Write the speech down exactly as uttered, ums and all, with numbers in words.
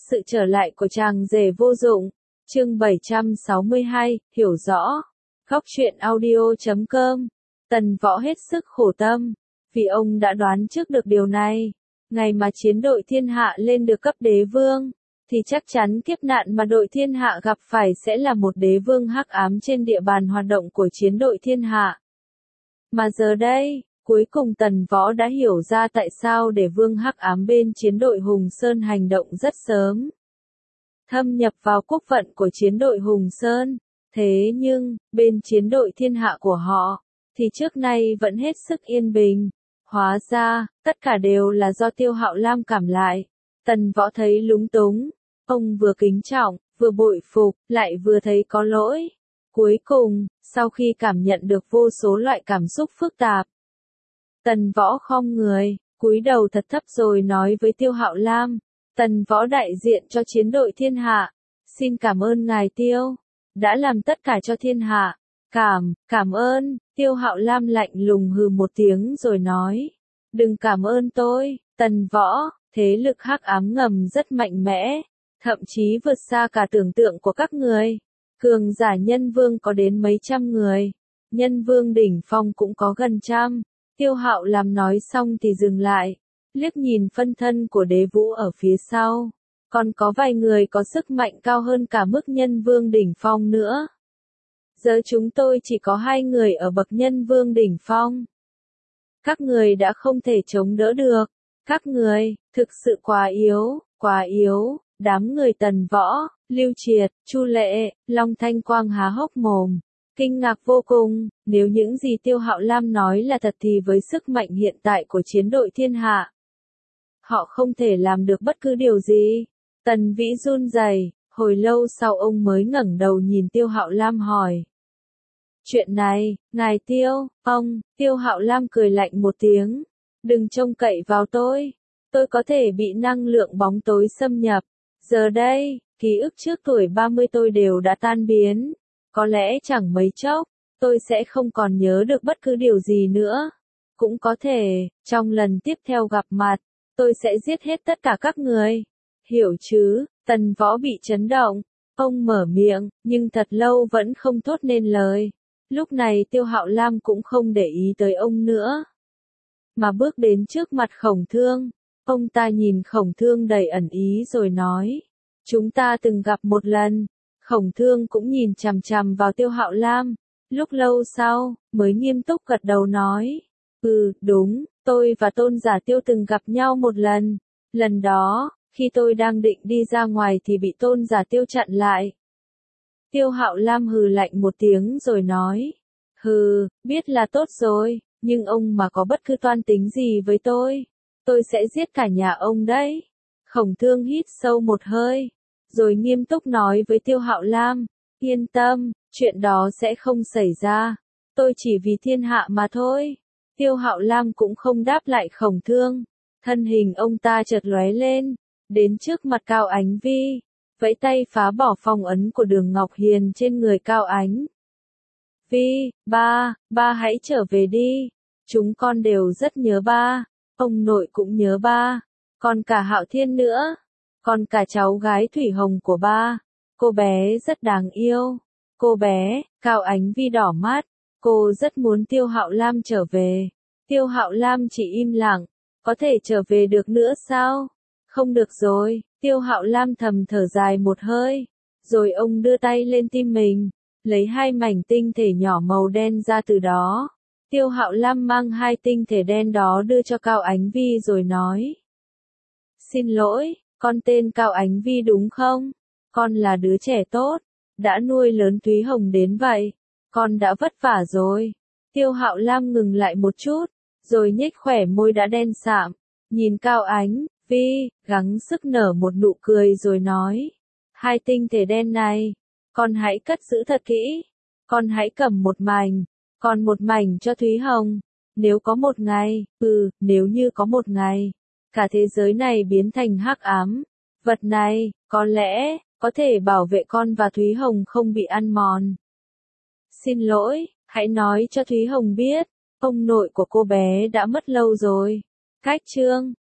sự trở lại của chàng rể vô dụng. Chương bảy trăm sáu mươi hai, hiểu rõ. Góc truyện audio chấm com. Tần Võ hết sức khổ tâm, vì ông đã đoán trước được điều này. Ngày mà chiến đội thiên hạ lên được cấp đế vương, thì chắc chắn kiếp nạn mà đội thiên hạ gặp phải sẽ là một đế vương hắc ám trên địa bàn hoạt động của chiến đội thiên hạ. Mà giờ đây, cuối cùng Tần Võ đã hiểu ra tại sao đế vương hắc ám bên chiến đội Hùng Sơn hành động rất sớm, thâm nhập vào quốc phận của chiến đội Hùng Sơn. Thế nhưng, bên chiến đội thiên hạ của họ, thì trước nay vẫn hết sức yên bình. Hóa ra, tất cả đều là do Tiêu Hạo Lam cảm lại. Tần Võ thấy lúng túng, ông vừa kính trọng, vừa bội phục, lại vừa thấy có lỗi. Cuối cùng, sau khi cảm nhận được vô số loại cảm xúc phức tạp, Tần Võ khom người, cúi đầu thật thấp rồi nói với Tiêu Hạo Lam, Tần Võ đại diện cho chiến đội thiên hạ, xin cảm ơn ngài Tiêu, đã làm tất cả cho thiên hạ. Cảm, cảm ơn, Tiêu Hạo Lam lạnh lùng hừ một tiếng rồi nói, đừng cảm ơn tôi, Tần Võ, thế lực hắc ám ngầm rất mạnh mẽ, thậm chí vượt xa cả tưởng tượng của các người. Cường giả nhân vương có đến mấy trăm người, nhân vương đỉnh phong cũng có gần trăm. Tiêu Hạo Lam nói xong thì dừng lại, liếc nhìn phân thân của đế vũ ở phía sau, còn có vài người có sức mạnh cao hơn cả mức nhân vương đỉnh phong nữa. Giờ chúng tôi chỉ có hai người ở bậc nhân vương đỉnh phong. Các người đã không thể chống đỡ được. Các người, thực sự quá yếu, quá yếu. Đám người Tần Võ, Lưu Triệt, Chu Lệ, Long Thanh Quang há hốc mồm, kinh ngạc vô cùng. Nếu những gì Tiêu Hạo Lam nói là thật thì với sức mạnh hiện tại của chiến đội thiên hạ, họ không thể làm được bất cứ điều gì. Tần Vĩ run rẩy, hồi lâu sau ông mới ngẩng đầu nhìn Tiêu Hạo Lam hỏi. Chuyện này, ngài Tiêu, ông, Tiêu Hạo Lam cười lạnh một tiếng. Đừng trông cậy vào tôi. Tôi có thể bị năng lượng bóng tối xâm nhập. Giờ đây, ký ức trước tuổi ba mươi tôi đều đã tan biến. Có lẽ chẳng mấy chốc, tôi sẽ không còn nhớ được bất cứ điều gì nữa. Cũng có thể, trong lần tiếp theo gặp mặt, tôi sẽ giết hết tất cả các người. Hiểu chứ? Tần Võ bị chấn động. Ông mở miệng, nhưng thật lâu vẫn không thốt nên lời. Lúc này Tiêu Hạo Lam cũng không để ý tới ông nữa, mà bước đến trước mặt Khổng Thương. Ông ta nhìn Khổng Thương đầy ẩn ý rồi nói, chúng ta từng gặp một lần. Khổng Thương cũng nhìn chằm chằm vào Tiêu Hạo Lam, lúc lâu sau, mới nghiêm túc gật đầu nói, ừ, đúng, tôi và Tôn Giả Tiêu từng gặp nhau một lần. Lần đó, khi tôi đang định đi ra ngoài thì bị Tôn Giả Tiêu chặn lại. Tiêu Hạo Lam hừ lạnh một tiếng rồi nói, hừ, biết là tốt rồi, nhưng ông mà có bất cứ toan tính gì với tôi, tôi sẽ giết cả nhà ông đấy. Khổng Thương hít sâu một hơi, rồi nghiêm túc nói với Tiêu Hạo Lam, yên tâm, chuyện đó sẽ không xảy ra, tôi chỉ vì thiên hạ mà thôi. Tiêu Hạo Lam cũng không đáp lại Khổng Thương, thân hình ông ta chợt lóe lên, đến trước mặt Cao Ánh Vi, vẫy tay phá bỏ phong ấn của Đường Ngọc Hiền trên người Cao Ánh Vi. Ba, ba hãy trở về đi, chúng con đều rất nhớ ba, ông nội cũng nhớ ba, còn cả Hạo Thiên nữa, còn cả cháu gái Thủy Hồng của ba, cô bé rất đáng yêu. Cô bé, Cao Ánh Vi đỏ mắt, cô rất muốn Tiêu Hạo Lam trở về. Tiêu Hạo Lam chỉ im lặng, có thể trở về được nữa sao? Không được rồi. Tiêu Hạo Lam thầm thở dài một hơi, rồi ông đưa tay lên tim mình, lấy hai mảnh tinh thể nhỏ màu đen ra từ đó. Tiêu Hạo Lam mang hai tinh thể đen đó đưa cho Cao Ánh Vi rồi nói, xin lỗi, con tên Cao Ánh Vi đúng không? Con là đứa trẻ tốt, đã nuôi lớn Thúy Hồng đến vậy, con đã vất vả rồi. Tiêu Hạo Lam ngừng lại một chút, rồi nhếch khỏe môi đã đen sạm, nhìn Cao Ánh Vi, gắng sức nở một nụ cười rồi nói, hai tinh thể đen này, con hãy cất giữ thật kỹ, con hãy cầm một mảnh, còn một mảnh cho Thúy Hồng. Nếu có một ngày, ừ, nếu như có một ngày, cả thế giới này biến thành hắc ám, vật này, có lẽ, có thể bảo vệ con và Thúy Hồng không bị ăn mòn. Xin lỗi, hãy nói cho Thúy Hồng biết, ông nội của cô bé đã mất lâu rồi. Cách chương